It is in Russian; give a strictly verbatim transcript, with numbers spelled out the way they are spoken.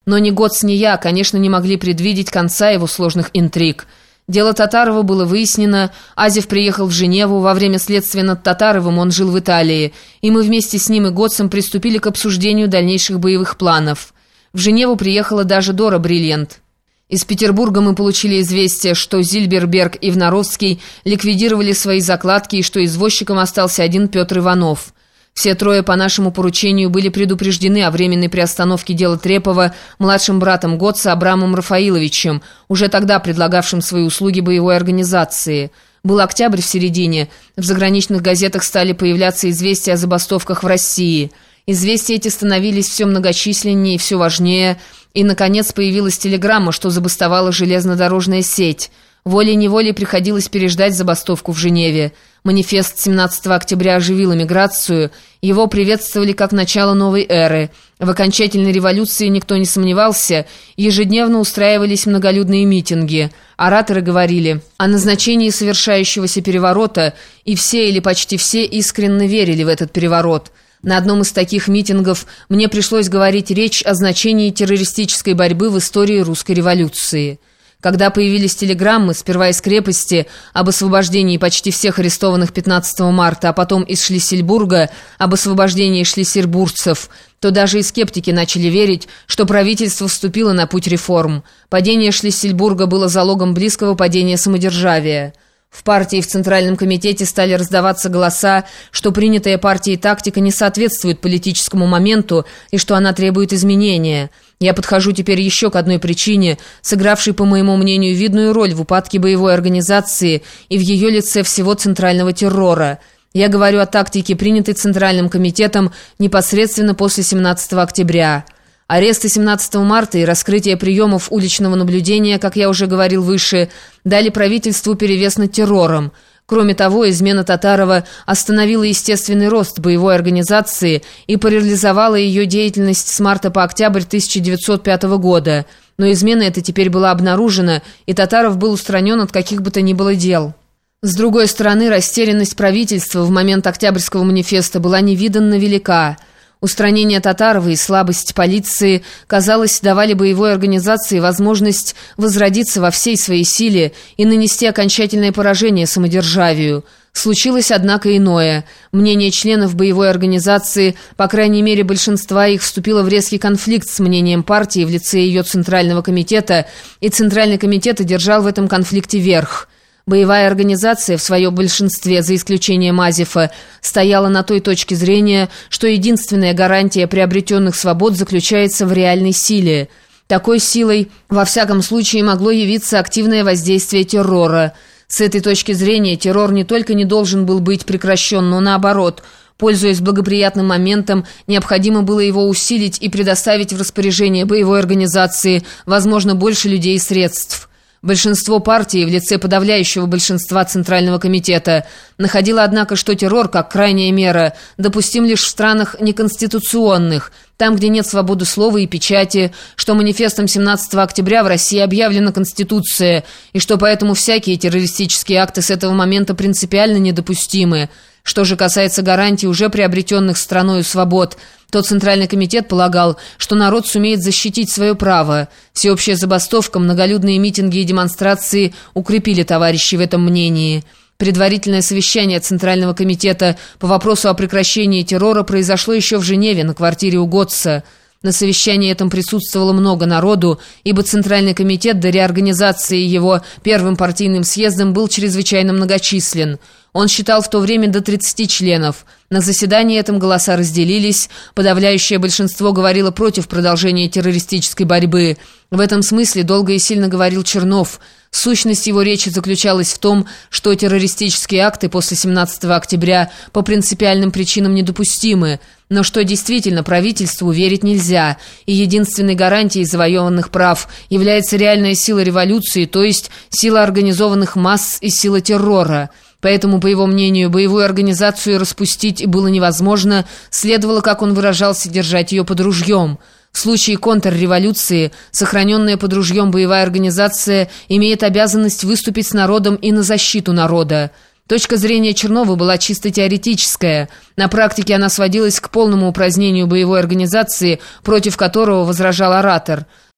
Но ни Гоц, ни я, конечно, не могли предвидеть конца его сложных интриг. Дело Татарова было выяснено, Азев приехал в Женеву, во время следствия над Татаровым он жил в Италии, и мы вместе с ним и Гоцем приступили к обсуждению дальнейших боевых планов. В Женеву приехала даже Дора Брильянт. Из Петербурга мы получили известие, что Зильберберг и Внаровский ликвидировали свои закладки и что извозчиком остался один Петр Иванов. Все трое по нашему поручению были предупреждены о временной приостановке дела Трепова младшим братом Готца Абрамом Рафаиловичем, уже тогда предлагавшим свои услуги боевой организации. Был октябрь в середине, в заграничных газетах стали появляться известия о забастовках в России. Известия эти становились все многочисленнее и все важнее, и, наконец, появилась телеграмма, что забастовала железнодорожная сеть. Волей-неволей приходилось переждать забастовку в Женеве. Манифест семнадцатого октября оживил эмиграцию, его приветствовали как начало новой эры. В окончательной революции никто не сомневался, ежедневно устраивались многолюдные митинги. Ораторы говорили о назначении совершающегося переворота, и все или почти все искренне верили в этот переворот. На одном из таких митингов мне пришлось говорить речь о значении террористической борьбы в истории русской революции. Когда появились телеграммы, сперва из крепости, об освобождении почти всех арестованных пятнадцатого марта, а потом из Шлиссельбурга, об освобождении шлиссельбургцев, то даже и скептики начали верить, что правительство вступило на путь реформ. Падение Шлиссельбурга было залогом близкого падения самодержавия. В партии и в Центральном комитете стали раздаваться голоса, что принятая партией тактика не соответствует политическому моменту и что она требует изменения. Я подхожу теперь еще к одной причине, сыгравшей, по моему мнению, видную роль в упадке боевой организации и в ее лице всего центрального террора. Я говорю о тактике, принятой Центральным комитетом непосредственно после семнадцатого октября. Аресты семнадцатого марта и раскрытие приемов уличного наблюдения, как я уже говорил выше, дали правительству перевес над террором. Кроме того, измена Татарова остановила естественный рост боевой организации и парализовала ее деятельность с марта по октябрь тысяча девятьсот пятого года. Но измена эта теперь была обнаружена, и Татаров был устранен от каких бы то ни было дел. С другой стороны, растерянность правительства в момент Октябрьского манифеста была невиданно велика. Устранение Татарова и слабость полиции, казалось, давали боевой организации возможность возродиться во всей своей силе и нанести окончательное поражение самодержавию. Случилось, однако, иное. Мнение членов боевой организации, по крайней мере большинства их, вступило в резкий конфликт с мнением партии в лице ее Центрального комитета, и Центральный комитет одержал в этом конфликте верх. Боевая организация в своем большинстве, за исключением Азефа, стояла на той точке зрения, что единственная гарантия приобретенных свобод заключается в реальной силе. Такой силой, во всяком случае, могло явиться активное воздействие террора. С этой точки зрения террор не только не должен был быть прекращен, но наоборот, пользуясь благоприятным моментом, необходимо было его усилить и предоставить в распоряжение боевой организации, возможно, больше людей и средств. Большинство партий в лице подавляющего большинства Центрального комитета находило, однако, что террор, как крайняя мера, допустим лишь в странах неконституционных, там, где нет свободы слова и печати, что манифестом семнадцатого октября в России объявлена Конституция, и что поэтому всякие террористические акты с этого момента принципиально недопустимы. Что же касается гарантий, уже приобретенных страною свобод, то Центральный комитет полагал, что народ сумеет защитить свое право. Всеобщая забастовка, многолюдные митинги и демонстрации укрепили товарищей в этом мнении. Предварительное совещание Центрального комитета по вопросу о прекращении террора произошло еще в Женеве, на квартире у Готца. На совещании этом присутствовало много народу, ибо Центральный комитет до реорганизации его первым партийным съездом был чрезвычайно многочислен. Он считал в то время до тридцати членов. На заседании этом голоса разделились, подавляющее большинство говорило против продолжения террористической борьбы. В этом смысле долго и сильно говорил Чернов. Сущность его речи заключалась в том, что террористические акты после семнадцатого октября по принципиальным причинам недопустимы, но что действительно правительству верить нельзя, и единственной гарантией завоеванных прав является реальная сила революции, то есть сила организованных масс и сила террора. Поэтому, по его мнению, боевую организацию распустить было невозможно, следовало, как он выражался, держать ее под ружьем. В случае контрреволюции, сохраненная под ружьем боевая организация имеет обязанность выступить с народом и на защиту народа. Точка зрения Чернова была чисто теоретическая. На практике она сводилась к полному упразднению боевой организации, против которого возражал оратор.